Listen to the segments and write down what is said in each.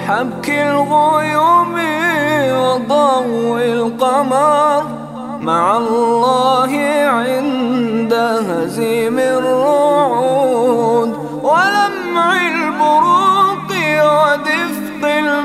وحبك الغيوم وضوء القمر، مع الله عند هزيم الرعود ولمع البروق ودفق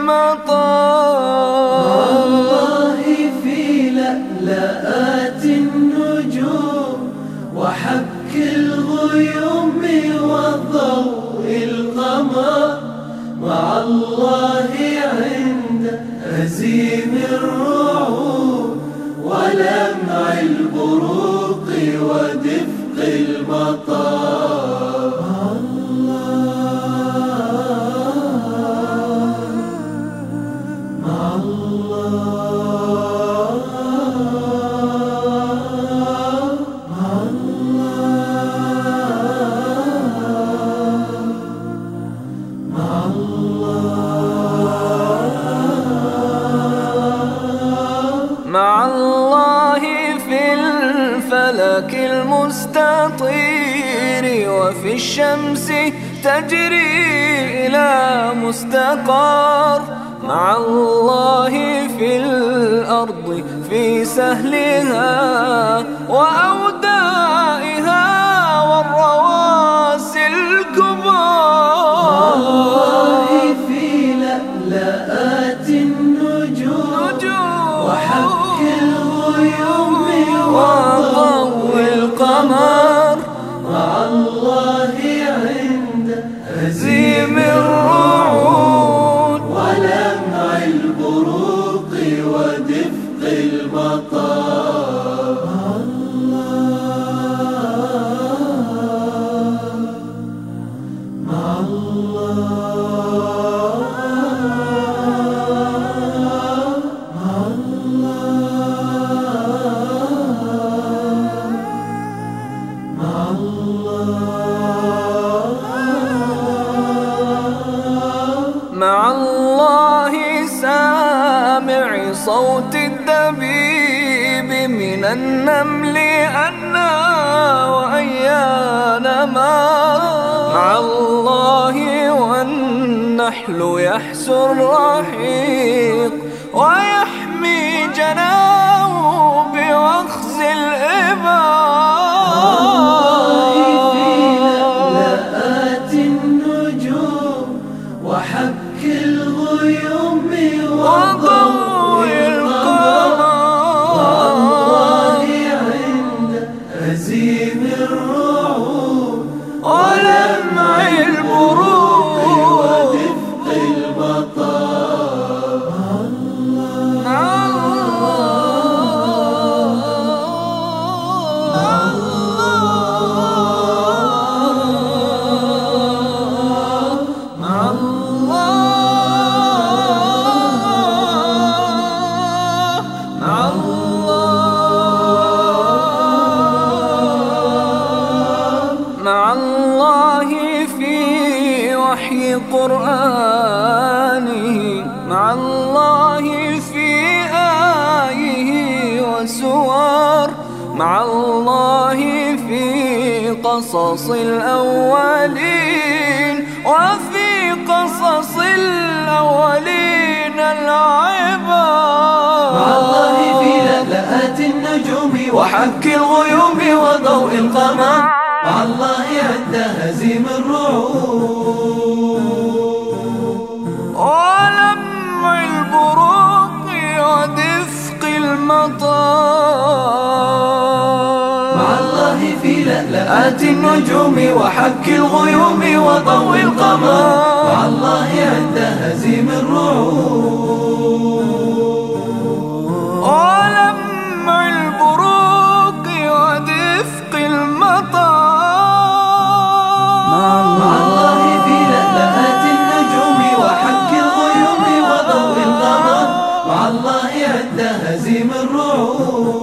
المطر. مع الله في لألآت النجوم وحبك الغيوم وضوء القمر، مع الله عند هزيم الرعود ولمع البروق ودفق المطر. مع الله مع الله مع الله مع الله في الفلك المستطير وفي الشمس تجري إلى مستقر، مع الله في الأرض في سهلها وأودائها والرواسي الكبار. مع الله في لألآت النجوم وحبك الغيوم وضوء القمر، مع الله عند هزيم الرعود ولمع البروق ودفق المطر. مع الله مع الله مع الله مع الله سامع صوت الدبيب من النمل أنا وأيان ما، مع الله والنحل يحسو الرحيق ويحمي جناه بوخز الإبار. لألآت النجوم وحبك الغيوم وضوء القمر، مع الله عند هزيم الرعود ولمع البروق ودفق المطر. مع الله في وحي قرآنه، مع الله في آيه وسور، مع الله في قصص الأولين وفي قصص الأولين العبر. مع الله في لألآت النجوم وحبك الغيوم وضوء القمر، مع الله عند هزيم الرعود ولمع البروق ودفق المطر. مع الله في لألآت النجوم وحبك الغيوم وضوء القمر، مع الله عند هزيم الرعود ولمع البروق ودفق المطر. مع الله في لألآت النجوم وحبك الغيوم وضوء القمر، مع الله عند هزيم الرعود